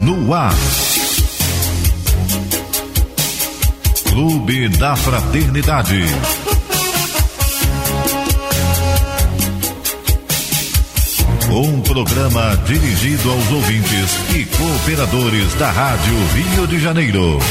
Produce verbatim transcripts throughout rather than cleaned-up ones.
no ar. Clube da Fraternidade. Um programa dirigido aos ouvintes e cooperadores da Rádio Rio de Janeiro.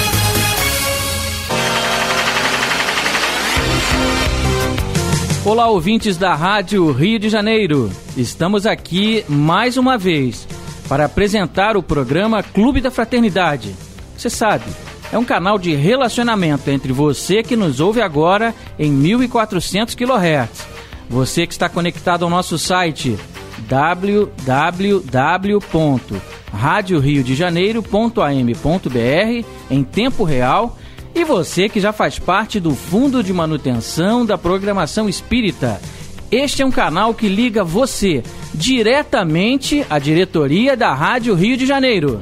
Olá, ouvintes da Rádio Rio de Janeiro. Estamos aqui mais uma vez para apresentar o programa Clube da Fraternidade. Você sabe, é um canal de relacionamento entre você que nos ouve agora em mil e quatrocentos quilohertz, você que está conectado ao nosso site w w w ponto radio rio de janeiro ponto a m ponto b r em tempo real, e você que já faz parte do Fundo de Manutenção da Programação Espírita. Este é um canal que liga você diretamente à diretoria da Rádio Rio de Janeiro.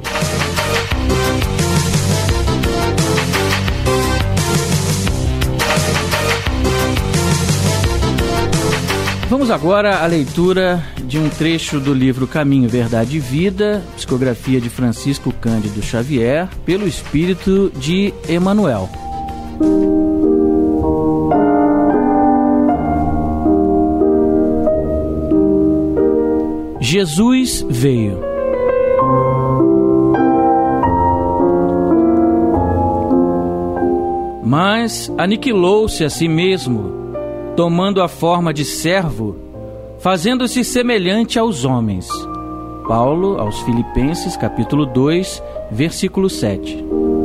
Vamos agora à leitura de um trecho do livro Caminho, Verdade e Vida, psicografia de Francisco Cândido Xavier, pelo Espírito de Emmanuel. Jesus veio. Mas aniquilou-se a si mesmo, tomando a forma de servo, fazendo-se semelhante aos homens. Paulo aos Filipenses, capítulo dois, versículo sete.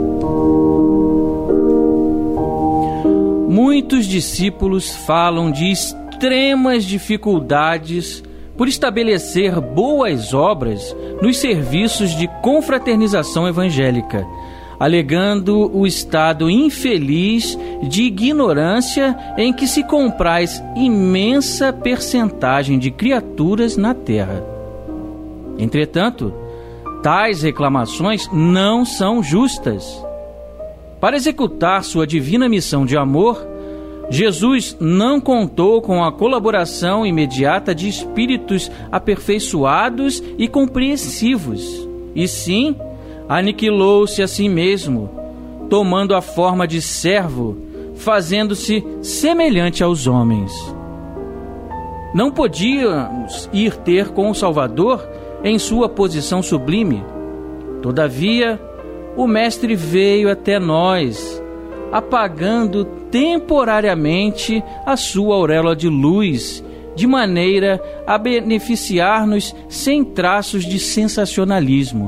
Muitos discípulos falam de extremas dificuldades por estabelecer boas obras nos serviços de confraternização evangélica, alegando o estado infeliz de ignorância em que se compraz imensa percentagem de criaturas na Terra. Entretanto, tais reclamações não são justas. Para executar sua divina missão de amor, Jesus não contou com a colaboração imediata de espíritos aperfeiçoados e compreensivos, e sim, aniquilou-se a si mesmo, tomando a forma de servo, fazendo-se semelhante aos homens. Não podíamos ir ter com o Salvador em sua posição sublime. Todavia, o Mestre veio até nós, apagando temporariamente a sua auréola de luz, de maneira a beneficiar-nos sem traços de sensacionalismo.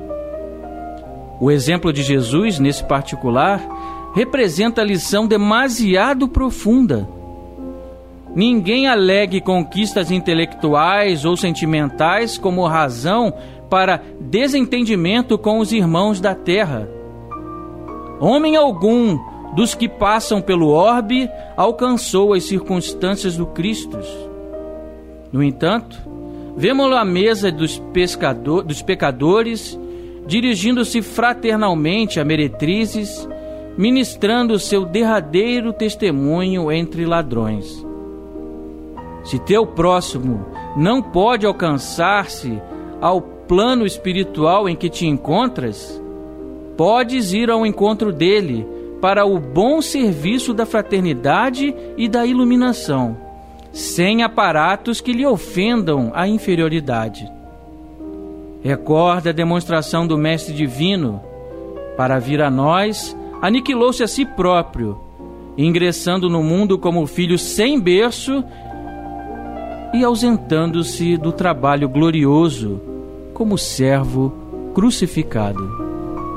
O exemplo de Jesus, nesse particular, representa a lição demasiado profunda. Ninguém alegue conquistas intelectuais ou sentimentais como razão para desentendimento com os irmãos da terra. Homem algum dos que passam pelo orbe alcançou as circunstâncias do Cristo. No entanto, vemo-lo à mesa dos, pescador, dos pecadores, dirigindo-se fraternalmente a meretrizes, ministrando seu derradeiro testemunho entre ladrões. Se teu próximo não pode alcançar-se ao plano espiritual em que te encontras, podes ir ao encontro dele para o bom serviço da fraternidade e da iluminação, sem aparatos que lhe ofendam a inferioridade. Recorda a demonstração do Mestre Divino. Para vir a nós, aniquilou-se a si próprio, ingressando no mundo como filho sem berço e ausentando-se do trabalho glorioso como servo crucificado.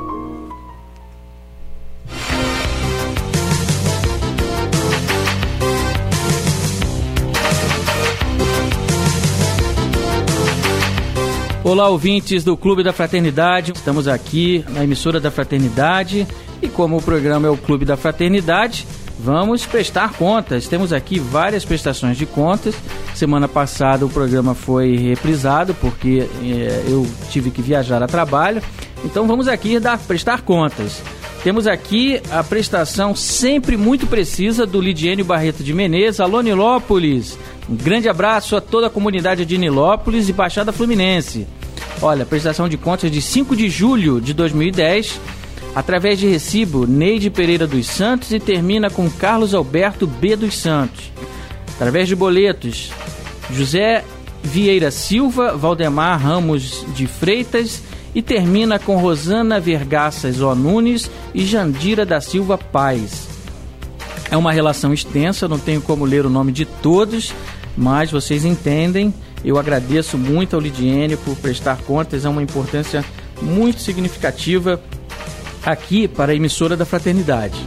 Olá, ouvintes do Clube da Fraternidade. Estamos aqui na emissora da Fraternidade e como o programa é o Clube da Fraternidade, vamos prestar contas. Temos aqui várias prestações de contas. Semana passada o programa foi reprisado porque é, eu tive que viajar a trabalho. Então vamos aqui dar, prestar contas. Temos aqui a prestação sempre muito precisa do Lidiênio Barreto de Menezes. Alô, Nilópolis. Um grande abraço a toda a comunidade de Nilópolis e Baixada Fluminense. Olha, prestação de contas de cinco de julho de dois mil e dez, através de recibo Neide Pereira dos Santos e termina com Carlos Alberto B. dos Santos. Através de boletos, José Vieira Silva, Valdemar Ramos de Freitas e termina com Rosana Vergaças O. Nunes e Jandira da Silva Paz. É uma relação extensa, não tenho como ler o nome de todos, mas vocês entendem. Eu agradeço muito ao Lidiene por prestar contas, é uma importância muito significativa aqui para a emissora da Fraternidade.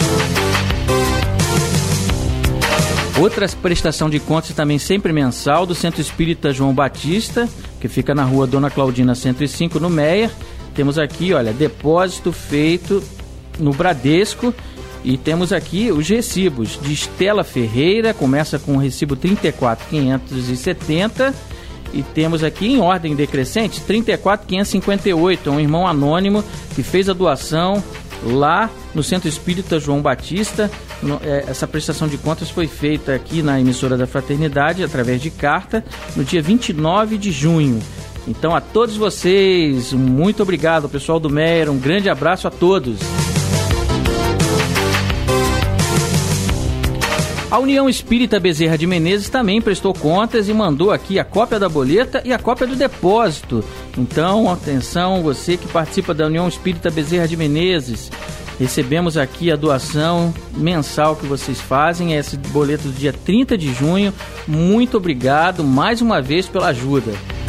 Outra prestação de contas também sempre mensal do Centro Espírita João Batista, que fica na rua Dona Claudina cento e cinco, no Meier. Temos aqui, olha, depósito feito no Bradesco. E temos aqui os recibos de Estela Ferreira, começa com o recibo trinta e quatro mil quinhentos e setenta. E temos aqui em ordem decrescente trinta e quatro mil quinhentos e cinquenta e oito, é um irmão anônimo que fez a doação lá no Centro Espírita João Batista. Essa prestação de contas foi feita aqui na emissora da Fraternidade através de carta no dia vinte e nove de junho. Então, a todos vocês, muito obrigado, pessoal do Meier, um grande abraço a todos. A União Espírita Bezerra de Menezes também prestou contas e mandou aqui a cópia da boleta e a cópia do depósito. Então, atenção, você que participa da União Espírita Bezerra de Menezes, recebemos aqui a doação mensal que vocês fazem, é esse boleto do dia trinta de junho. Muito obrigado mais uma vez pela ajuda.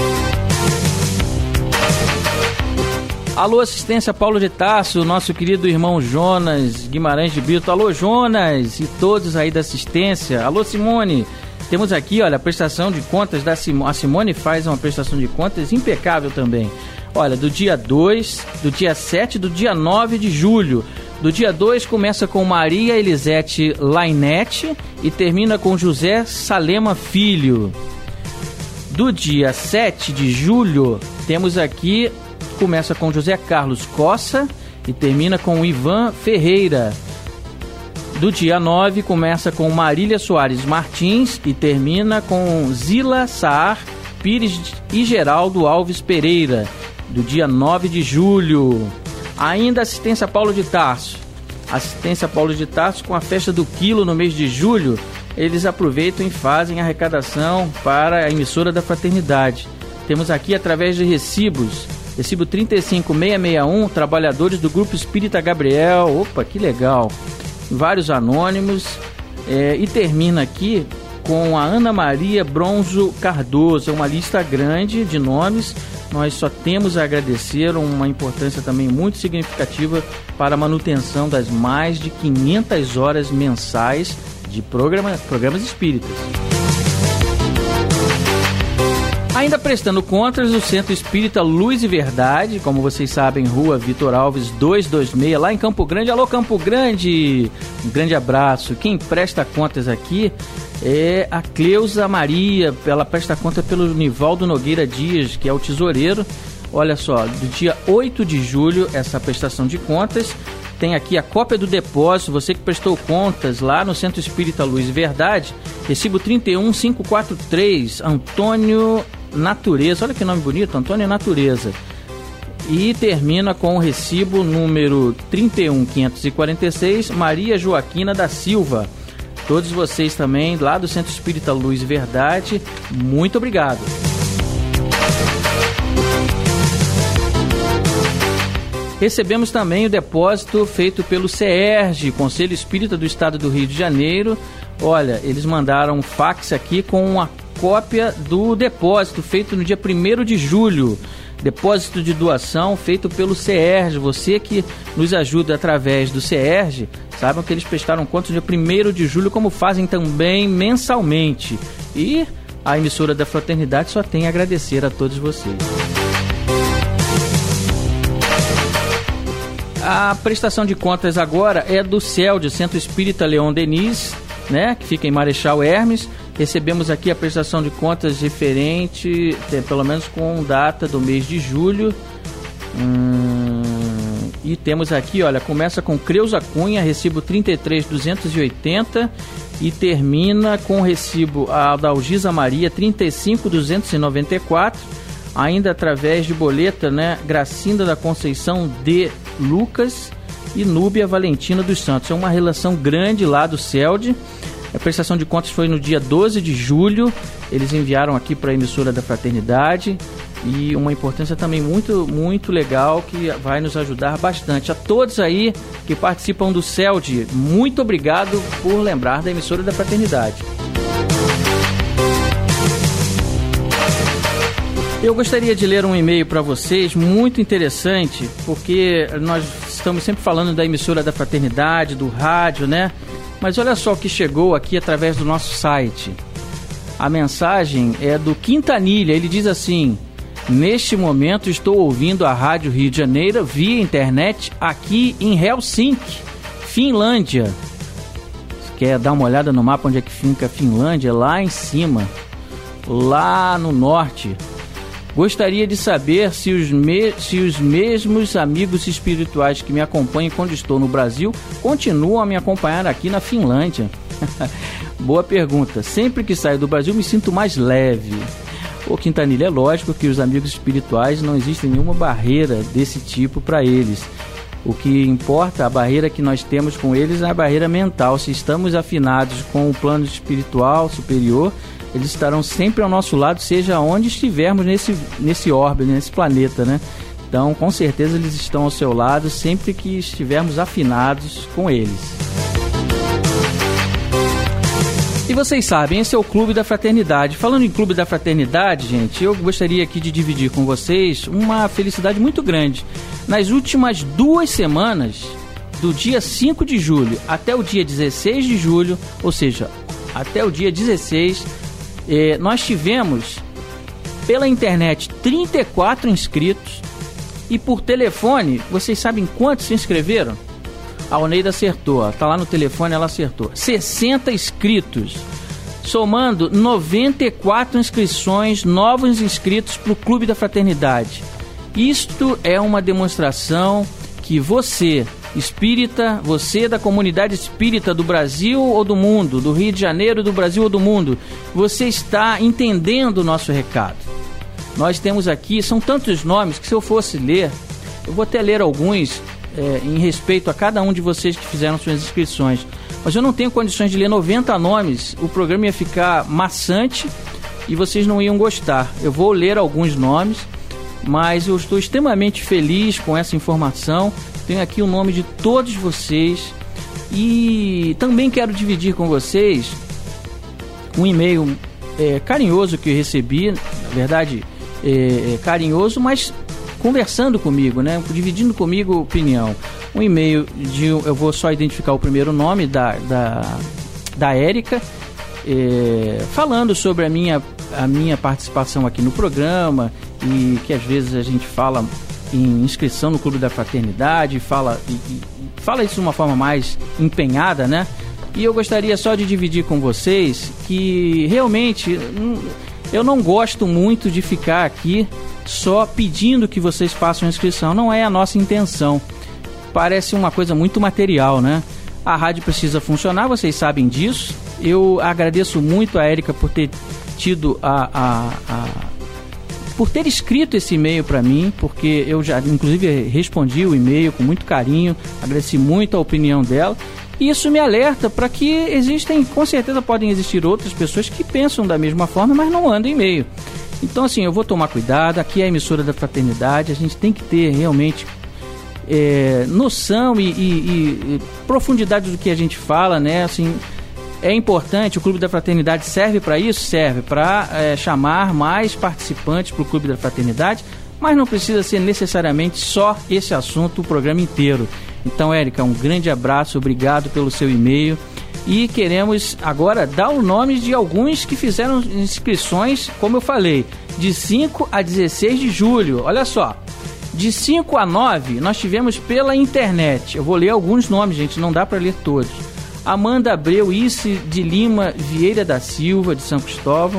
Alô, assistência Paulo de Tarso, nosso querido irmão Jonas Guimarães de Brito. Alô, Jonas e todos aí da assistência. Alô, Simone. Temos aqui, olha, a prestação de contas da Simone. A Simone faz uma prestação de contas impecável também. Olha, do dia dois, do dia sete, do dia nove de julho. Do dia dois começa com Maria Elisete Lainete e termina com José Salema Filho. Do dia sete de julho, temos aqui... Começa com José Carlos Cossa e termina com Ivan Ferreira. Do dia nove, começa com Marília Soares Martins e termina com Zila Saar Pires e Geraldo Alves Pereira. Do dia nove de julho. Ainda assistência Paulo de Tarso. Assistência Paulo de Tarso com a festa do quilo no mês de julho. Eles aproveitam e fazem a arrecadação para a emissora da Fraternidade. Temos aqui através de recibos. Recibo trinta e cinco mil seiscentos e sessenta e um, trabalhadores do Grupo Espírita Gabriel. Opa, que legal. Vários anônimos. É, e termina aqui com a Ana Maria Bronzo Cardoso. É uma lista grande de nomes. Nós só temos a agradecer, uma importância também muito significativa para a manutenção das mais de quinhentas horas mensais de programa, programas espíritas. Ainda prestando contas, o Centro Espírita Luz e Verdade, como vocês sabem, Rua Vitor Alves duzentos e vinte e seis, lá em Campo Grande. Alô, Campo Grande! Um grande abraço. Quem presta contas aqui é a Cleusa Maria. Ela presta conta pelo Nivaldo Nogueira Dias, que é o tesoureiro. Olha só, do dia oito de julho, essa prestação de contas. Tem aqui a cópia do depósito, você que prestou contas lá no Centro Espírita Luz e Verdade. Recibo trinta e um mil quinhentos e quarenta e três, Antônio Natureza. Olha que nome bonito, Antônio Natureza. E termina com o recibo número trinta e um mil quinhentos e quarenta e seis, Maria Joaquina da Silva. Todos vocês também lá do Centro Espírita Luz e Verdade, muito obrigado. Recebemos também o depósito feito pelo C E R G, Conselho Espírita do Estado do Rio de Janeiro. Olha, eles mandaram um fax aqui com a cópia do depósito feito no dia primeiro de julho. Depósito de doação feito pelo C E R G. Você que nos ajuda através do C E R G, saibam que eles prestaram contas no dia primeiro de julho, como fazem também mensalmente. E a emissora da Fraternidade só tem a agradecer a todos vocês. A prestação de contas agora é do C E L D, Centro Espírita Leon Denis, né, que fica em Marechal Hermes. Recebemos aqui a prestação de contas referente, pelo menos com data do mês de julho. Hum, e temos aqui, olha, começa com Creuza Cunha, recibo trinta e três mil duzentos e oitenta e termina com o recibo a Adalgisa Maria, trinta e cinco mil duzentos e noventa e quatro. ainda através de boleta, né? Gracinda da Conceição de Lucas e Núbia Valentina dos Santos. É uma relação grande lá do C E L D. A prestação de contas foi no dia doze de julho. Eles enviaram aqui para a emissora da Fraternidade. E uma importância também muito, muito legal que vai nos ajudar bastante. A todos aí que participam do C E L D, muito obrigado por lembrar da emissora da Fraternidade. Eu gostaria de ler um e-mail para vocês, muito interessante, porque nós estamos sempre falando da emissora da Fraternidade, do rádio, né? Mas olha só o que chegou aqui através do nosso site. A mensagem é do Quintanilha. Ele diz assim: neste momento estou ouvindo a Rádio Rio de Janeiro via internet aqui em Helsinki, Finlândia. Quer dar uma olhada no mapa onde é que fica a Finlândia? Lá em cima, lá no norte. Gostaria de saber se os, me- se os mesmos amigos espirituais que me acompanham quando estou no Brasil continuam a me acompanhar aqui na Finlândia. Boa pergunta. Sempre que saio do Brasil me sinto mais leve. Ô Quintanilha, é lógico que os amigos espirituais não existe nenhuma barreira desse tipo para eles. O que importa, a barreira que nós temos com eles é a barreira mental. Se estamos afinados com o plano espiritual superior, eles estarão sempre ao nosso lado, seja onde estivermos nesse, nesse orbe, nesse planeta, né? Então, com certeza, eles estão ao seu lado sempre que estivermos afinados com eles. E vocês sabem, esse é o Clube da Fraternidade. Falando em Clube da Fraternidade, gente, eu gostaria aqui de dividir com vocês uma felicidade muito grande. Nas últimas duas semanas, do dia cinco de julho até o dia dezesseis de julho, ou seja, até o dia dezesseis, eh, nós tivemos pela internet trinta e quatro inscritos e por telefone, vocês sabem quantos se inscreveram? A Oneida acertou, tá lá no telefone, ela acertou. sessenta inscritos, somando noventa e quatro inscrições, novos inscritos para o Clube da Fraternidade. Isto é uma demonstração que você, espírita, você da comunidade espírita do Brasil ou do mundo, do Rio de Janeiro, do Brasil ou do mundo, você está entendendo o nosso recado. Nós temos aqui, são tantos nomes que se eu fosse ler, eu vou até ler alguns é, em respeito a cada um de vocês que fizeram suas inscrições, mas eu não tenho condições de ler noventa nomes, o programa ia ficar maçante e vocês não iam gostar. Eu vou ler alguns nomes, mas eu estou extremamente feliz com essa informação. Tenho aqui o nome de todos vocês e também quero dividir com vocês um e-mail é, carinhoso que eu recebi, na verdade é, é, carinhoso, mas conversando comigo, né? Dividindo comigo opinião. Um e-mail de, eu vou só identificar o primeiro nome da, da, da Érica, é, falando sobre a minha, a minha participação aqui no programa e que às vezes a gente fala em inscrição no Clube da Fraternidade, fala, e, e, fala isso de uma forma mais empenhada, né? E eu gostaria só de dividir com vocês que realmente eu não gosto muito de ficar aqui só pedindo que vocês façam a inscrição. Não é a nossa intenção. Parece uma coisa muito material, né? A rádio precisa funcionar, vocês sabem disso. Eu agradeço muito a Érica por ter tido a... a, a por ter escrito esse e-mail para mim, porque eu já, inclusive, respondi o e-mail com muito carinho, agradeci muito a opinião dela, e isso me alerta para que existem, com certeza podem existir outras pessoas que pensam da mesma forma, mas não mandam e-mail. Então, assim, eu vou tomar cuidado, aqui é a emissora da Fraternidade, a gente tem que ter realmente é, noção e, e, e profundidade do que a gente fala, né, assim... É importante, o Clube da Fraternidade serve para isso? Serve para é, chamar mais participantes para o Clube da Fraternidade, mas não precisa ser necessariamente só esse assunto o programa inteiro. Então, Érica, um grande abraço, obrigado pelo seu e-mail e queremos agora dar o nome de alguns que fizeram inscrições, como eu falei, de cinco a dezesseis de julho. Olha só, de cinco a nove nós tivemos pela internet. Eu vou ler alguns nomes, gente, não dá para ler todos. Amanda Abreu Isse de Lima Vieira da Silva, de São Cristóvão,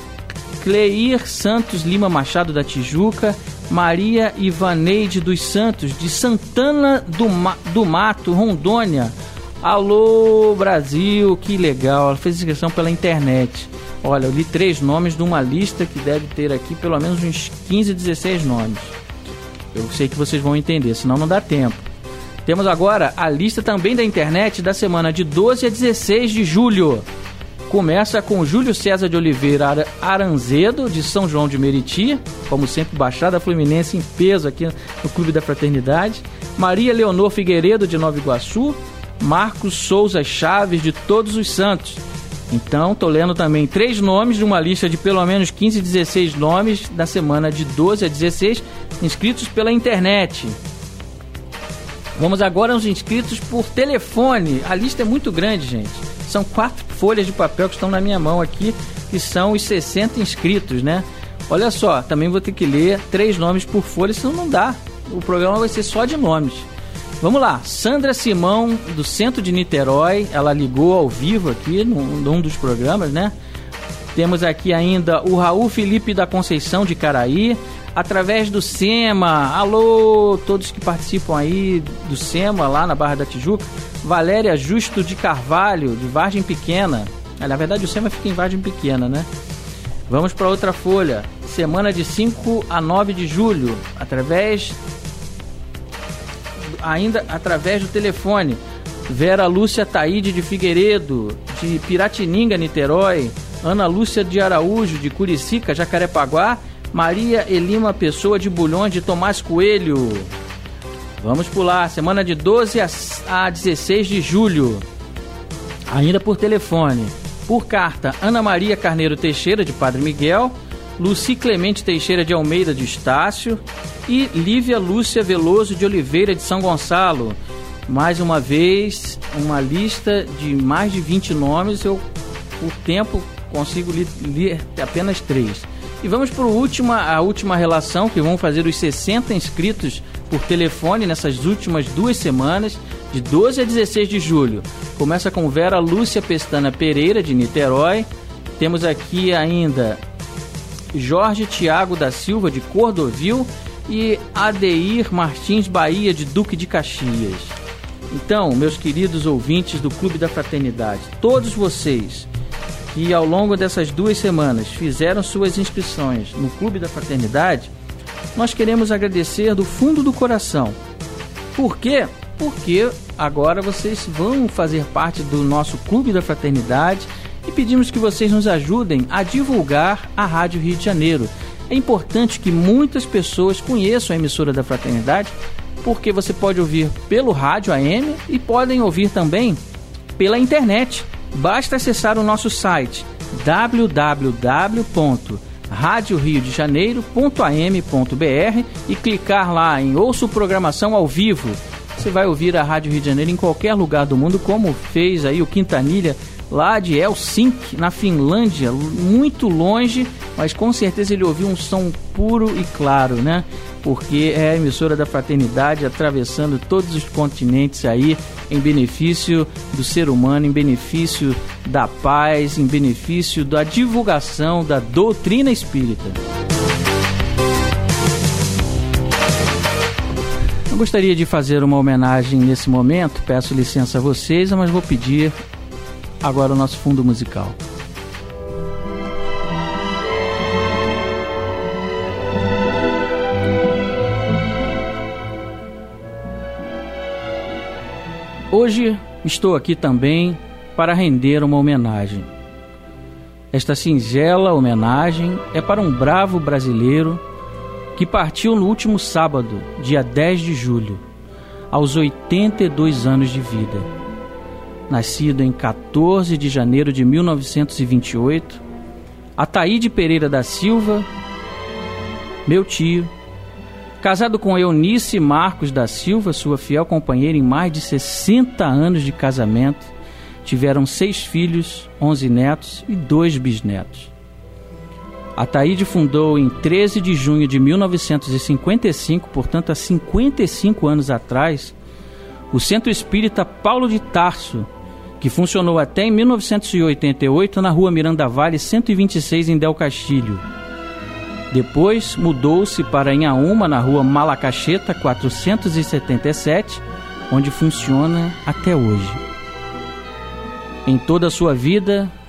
Cleir Santos Lima Machado da Tijuca, Maria Ivaneide dos Santos, de Santana do, Ma- do Mato, Rondônia. Alô, Brasil, que legal, ela fez inscrição pela internet. Olha, eu li três nomes de uma lista que deve ter aqui pelo menos uns quinze, dezesseis nomes. Eu sei que vocês vão entender, senão não dá tempo. Temos agora a lista também da internet da semana de doze a dezesseis de julho. Começa com Júlio César de Oliveira Aranzedo, de São João de Meriti, como sempre, Baixada Fluminense em peso aqui no Clube da Fraternidade. Maria Leonor Figueiredo, de Nova Iguaçu. Marcos Souza Chaves, de Todos os Santos. Então, estou lendo também três nomes de uma lista de pelo menos quinze, dezesseis nomes da semana de doze a dezesseis, inscritos pela internet. Vamos agora aos inscritos por telefone. A lista é muito grande, gente. São quatro folhas de papel que estão na minha mão aqui, que são os sessenta inscritos, né? Olha só, também vou ter que ler três nomes por folha, senão não dá. O programa vai ser só de nomes. Vamos lá, Sandra Simão, do centro de Niterói, ela ligou ao vivo aqui num, num dos programas, né? Temos aqui ainda o Raul Felipe da Conceição de Caraí, através do SEMA. Alô, todos que participam aí do SEMA, lá na Barra da Tijuca. Valéria Justo de Carvalho, de Vargem Pequena. Na verdade, o SEMA fica em Vargem Pequena, né? Vamos para outra folha. Semana de cinco a nove de julho, através... ainda através do telefone. Vera Lúcia Taíde de Figueiredo, de Piratininga, Niterói. Ana Lúcia de Araújo, de Curicica, Jacarepaguá. Maria Elima Pessoa de Bulhões, de Tomás Coelho. Vamos pular, semana de doze a dezesseis de julho, ainda por telefone. Por carta, Ana Maria Carneiro Teixeira, de Padre Miguel. Luci Clemente Teixeira de Almeida, de Estácio. E Lívia Lúcia Veloso de Oliveira, de São Gonçalo. Mais uma vez, uma lista de mais de vinte nomes. Eu, por tempo, consigo ler apenas três. E vamos para a última, a última relação, que vão fazer os sessenta inscritos por telefone nessas últimas duas semanas, de doze a dezesseis de julho. Começa com Vera Lúcia Pestana Pereira, de Niterói. Temos aqui ainda Jorge Tiago da Silva, de Cordovil. E Adeir Martins Bahia, de Duque de Caxias. Então, meus queridos ouvintes do Clube da Fraternidade, todos vocês que ao longo dessas duas semanas fizeram suas inscrições no Clube da Fraternidade, nós queremos agradecer do fundo do coração. Por quê? Porque agora vocês vão fazer parte do nosso Clube da Fraternidade e pedimos que vocês nos ajudem a divulgar a Rádio Rio de Janeiro. É importante que muitas pessoas conheçam a emissora da Fraternidade, porque você pode ouvir pelo rádio A M e podem ouvir também pela internet. Basta acessar o nosso site w w w ponto radio rio de janeiro ponto a m ponto b r e clicar lá em Ouço Programação ao Vivo. Você vai ouvir a Rádio Rio de Janeiro em qualquer lugar do mundo, como fez aí o Quintanilha lá de Helsinki, na Finlândia, muito longe, mas com certeza ele ouviu um som puro e claro, né? Porque é a emissora da Fraternidade atravessando todos os continentes aí, em benefício do ser humano, em benefício da paz, em benefício da divulgação da doutrina espírita. Eu gostaria de fazer uma homenagem nesse momento, peço licença a vocês, mas vou pedir agora o nosso fundo musical. Hoje estou aqui também para render uma homenagem. Esta singela homenagem é para um bravo brasileiro que partiu no último sábado, dia dez de julho, aos oitenta e dois anos de vida. Nascido em quatorze de janeiro de mil novecentos e vinte e oito, Ataíde Pereira da Silva, meu tio, casado com Eunice Marcos da Silva, sua fiel companheira em mais de sessenta anos de casamento, tiveram seis filhos, onze netos e dois bisnetos. Ataíde fundou em treze de junho de mil novecentos e cinquenta e cinco, portanto há cinquenta e cinco anos atrás, o Centro Espírita Paulo de Tarso, que funcionou até em mil novecentos e oitenta e oito na rua Miranda Vale cento e vinte e seis em Del Castilho. Depois mudou-se para Inhaúma, na rua Malacacheta quatrocentos e setenta e sete, onde funciona até hoje. Em toda a sua vida,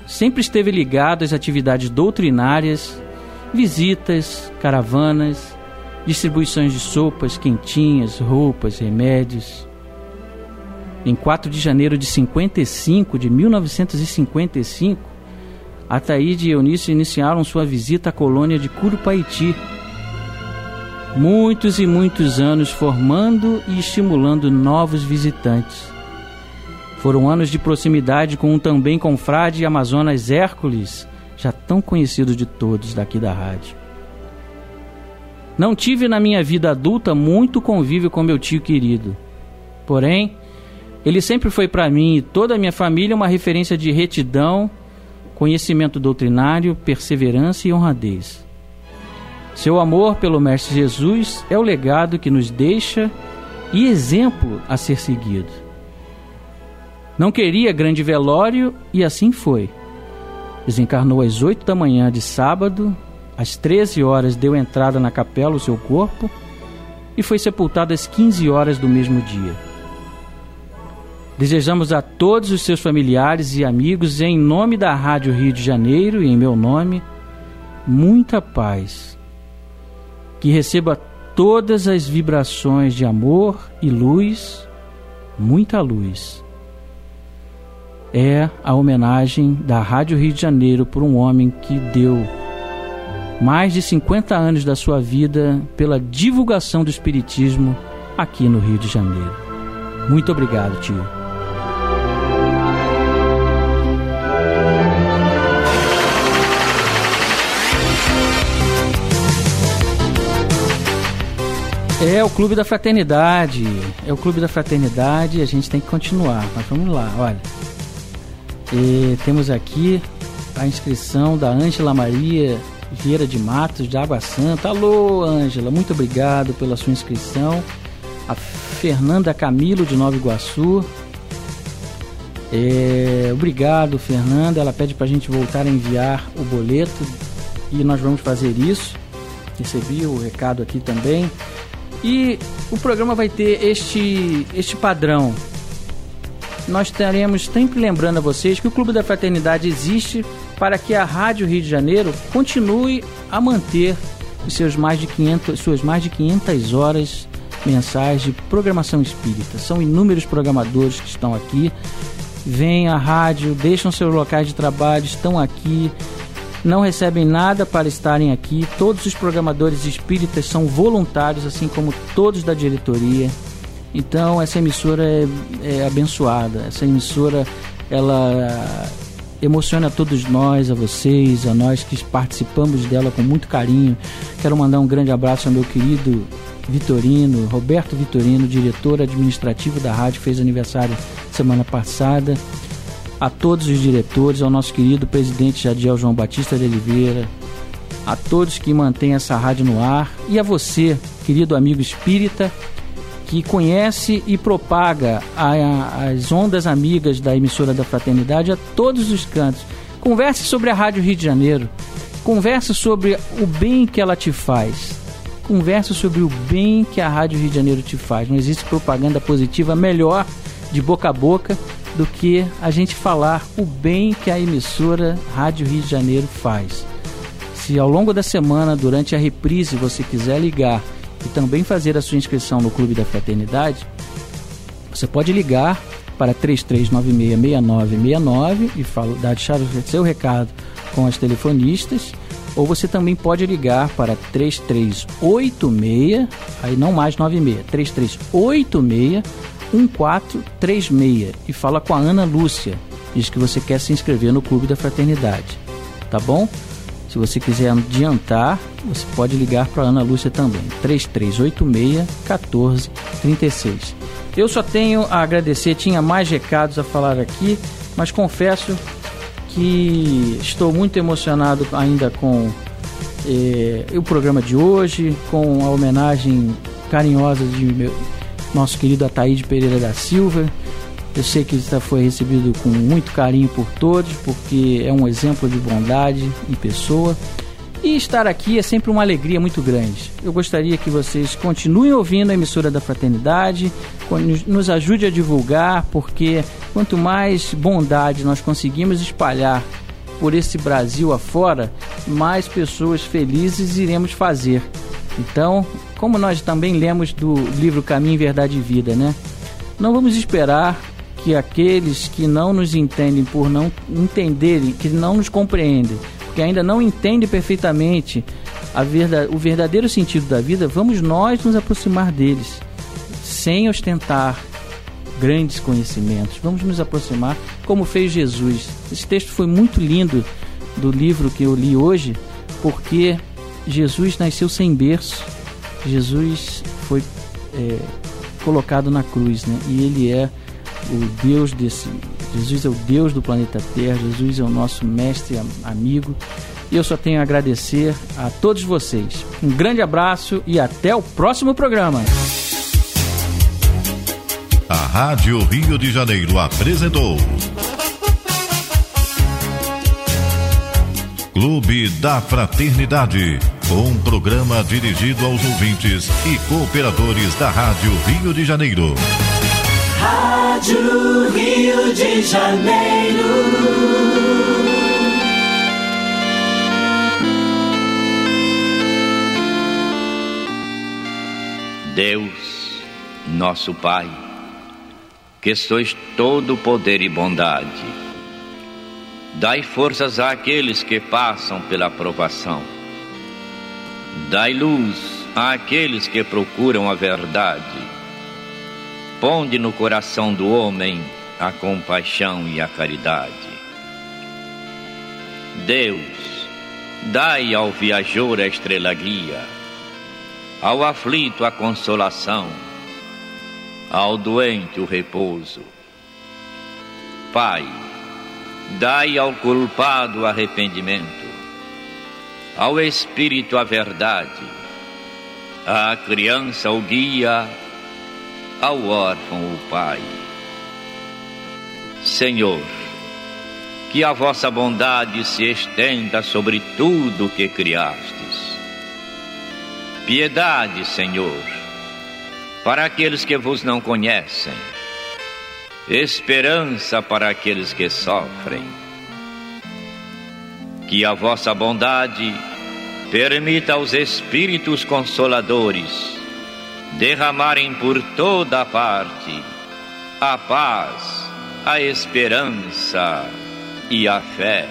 sempre esteve ligado às atividades doutrinárias, visitas, caravanas, distribuições de sopas, quentinhas, roupas, remédios. Em quatro de janeiro de cinquenta e cinco, de mil novecentos e cinquenta e cinco, Ataíde e Eunício iniciaram sua visita à colônia de Curupaiti. Muitos e muitos anos formando e estimulando novos visitantes. Foram anos de proximidade com um também confrade Amazonas Hércules, já tão conhecido de todos daqui da rádio. Não tive na minha vida adulta muito convívio com meu tio querido. Porém, ele sempre foi para mim e toda a minha família uma referência de retidão, conhecimento doutrinário, perseverança e honradez. Seu amor pelo Mestre Jesus é o legado que nos deixa e exemplo a ser seguido. Não queria grande velório e assim foi. Desencarnou às oito da manhã de sábado, às treze horas deu entrada na capela o seu corpo e foi sepultado às quinze horas do mesmo dia. Desejamos a todos os seus familiares e amigos, em nome da Rádio Rio de Janeiro e em meu nome, muita paz. Que receba todas as vibrações de amor e luz, muita luz. É a homenagem da Rádio Rio de Janeiro por um homem que deu mais de cinquenta anos da sua vida pela divulgação do Espiritismo aqui no Rio de Janeiro. Muito obrigado, tio. É o Clube da Fraternidade, é o Clube da Fraternidade, a gente tem que continuar, mas vamos lá, olha. E temos aqui a inscrição da Ângela Maria Vieira de Matos, de Água Santa. Alô, Ângela, muito obrigado pela sua inscrição. A Fernanda Camilo, de Nova Iguaçu. É, obrigado, Fernanda, ela pede pra gente voltar a enviar o boleto e nós vamos fazer isso. Recebi o recado aqui também. E o programa vai ter este, este padrão. Nós estaremos sempre lembrando a vocês que o Clube da Fraternidade existe para que a Rádio Rio de Janeiro continue a manter os seus mais de quinhentas, suas mais de quinhentas horas mensais de programação espírita. São inúmeros programadores que estão aqui, vêm à rádio, deixam seus locais de trabalho, estão aqui, não recebem nada para estarem aqui. Todos os programadores espíritas são voluntários, assim como todos da diretoria. Então essa emissora é, é abençoada. Essa emissora, ela emociona a todos nós, a vocês, a nós que participamos dela com muito carinho. Quero mandar um grande abraço ao meu querido Vitorino, Roberto Vitorino, diretor administrativo da rádio, fez aniversário semana passada. A todos os diretores, ao nosso querido presidente Jadiel João Batista de Oliveira, a todos que mantêm essa rádio no ar, e a você, querido amigo espírita, que conhece e propaga a, a, as ondas amigas da emissora da Fraternidade a todos os cantos. Converse sobre a Rádio Rio de Janeiro, converse sobre o bem que ela te faz, converse sobre o bem que a Rádio Rio de Janeiro te faz. Não existe propaganda positiva melhor de boca a boca do que a gente falar o bem que a emissora Rádio Rio de Janeiro faz. Se ao longo da semana, durante a reprise, você quiser ligar e também fazer a sua inscrição no Clube da Fraternidade, você pode ligar para três três nove seis, seis nove seis nove e fala, deixar o seu recado com as telefonistas, ou você também pode ligar para três três oito seis, aí não mais nove seis, três três oito seis, um quatro três seis e fala com a Ana Lúcia. Diz que você quer se inscrever no Clube da Fraternidade, tá bom? Se você quiser adiantar, você pode ligar para a Ana Lúcia também, três três oito seis, um quatro três seis. Eu só tenho a agradecer, tinha mais recados a falar aqui, mas confesso que estou muito emocionado ainda com eh, o programa de hoje, com a homenagem carinhosa de meu nosso querido Ataíde Pereira da Silva. Eu sei que ele foi recebido com muito carinho por todos, porque é um exemplo de bondade em pessoa. E estar aqui é sempre uma alegria muito grande. Eu gostaria que vocês continuem ouvindo a emissora da Fraternidade, nos ajude a divulgar, porque quanto mais bondade nós conseguimos espalhar por esse Brasil afora, mais pessoas felizes iremos fazer. Então, como nós também lemos do livro Caminho, Verdade e Vida, né? Não vamos esperar que aqueles que não nos entendem por não entenderem, que não nos compreendem, que ainda não entendem perfeitamente a verdade, o verdadeiro sentido da vida, vamos nós nos aproximar deles, sem ostentar grandes conhecimentos. Vamos nos aproximar como fez Jesus. Esse texto foi muito lindo do livro que eu li hoje, porque Jesus nasceu sem berço. Jesus foi é, colocado na cruz, né? E ele é o Deus desse... Jesus é o Deus do planeta Terra. Jesus é o nosso mestre, amigo. E eu só tenho a agradecer a todos vocês. Um grande abraço e até o próximo programa. A Rádio Rio de Janeiro apresentou Clube da Fraternidade, um programa dirigido aos ouvintes e cooperadores da Rádio Rio de Janeiro. Rádio Rio de Janeiro. Deus, nosso Pai, que sois todo poder e bondade, dai forças àqueles que passam pela provação, dai luz àqueles que procuram a verdade, ponde no coração do homem a compaixão e a caridade. Deus, dai ao viajor a estrela guia, ao aflito a consolação, ao doente o repouso. Pai, dai ao culpado o arrependimento, ao espírito a verdade, à criança o guia, ao órfão o pai. Senhor, que a vossa bondade se estenda sobre tudo o que criastes. Piedade, Senhor, para aqueles que vos não conhecem, esperança para aqueles que sofrem. Que a vossa bondade permita aos Espíritos Consoladores derramarem por toda a parte a paz, a esperança e a fé.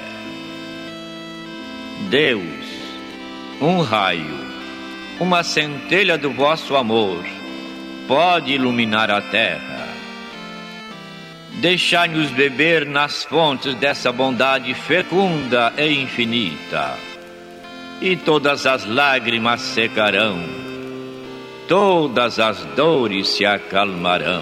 Deus, um raio, uma centelha do vosso amor pode iluminar a terra. Deixai-nos beber nas fontes dessa bondade fecunda e infinita, e todas as lágrimas secarão, todas as dores se acalmarão.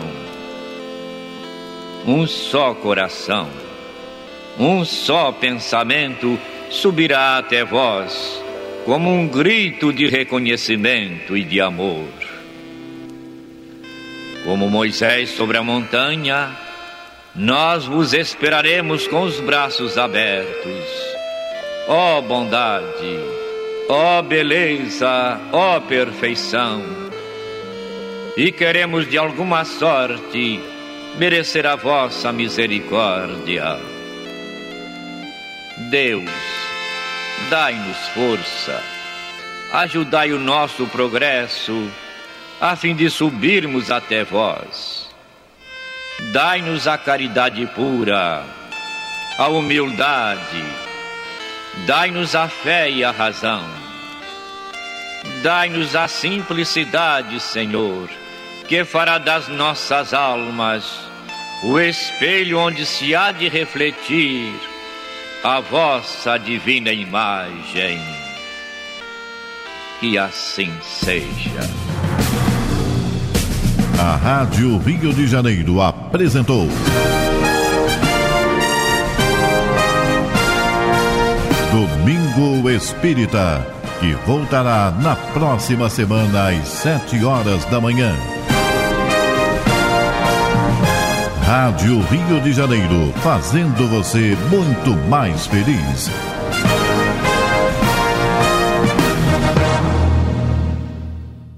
Um só coração, um só pensamento subirá até vós, como um grito de reconhecimento e de amor. Como Moisés sobre a montanha, nós vos esperaremos com os braços abertos. Ó bondade, ó beleza, ó perfeição. E queremos de alguma sorte merecer a vossa misericórdia. Deus, dai-nos força, ajudai o nosso progresso, a fim de subirmos até vós. Dai-nos a caridade pura, a humildade, dai-nos a fé e a razão. Dai-nos a simplicidade, Senhor, que fará das nossas almas o espelho onde se há de refletir a vossa divina imagem. Que assim seja. A Rádio Rio de Janeiro apresentou Domingo Espírita, que voltará na próxima semana às sete horas da manhã. Rádio Rio de Janeiro, fazendo você muito mais feliz.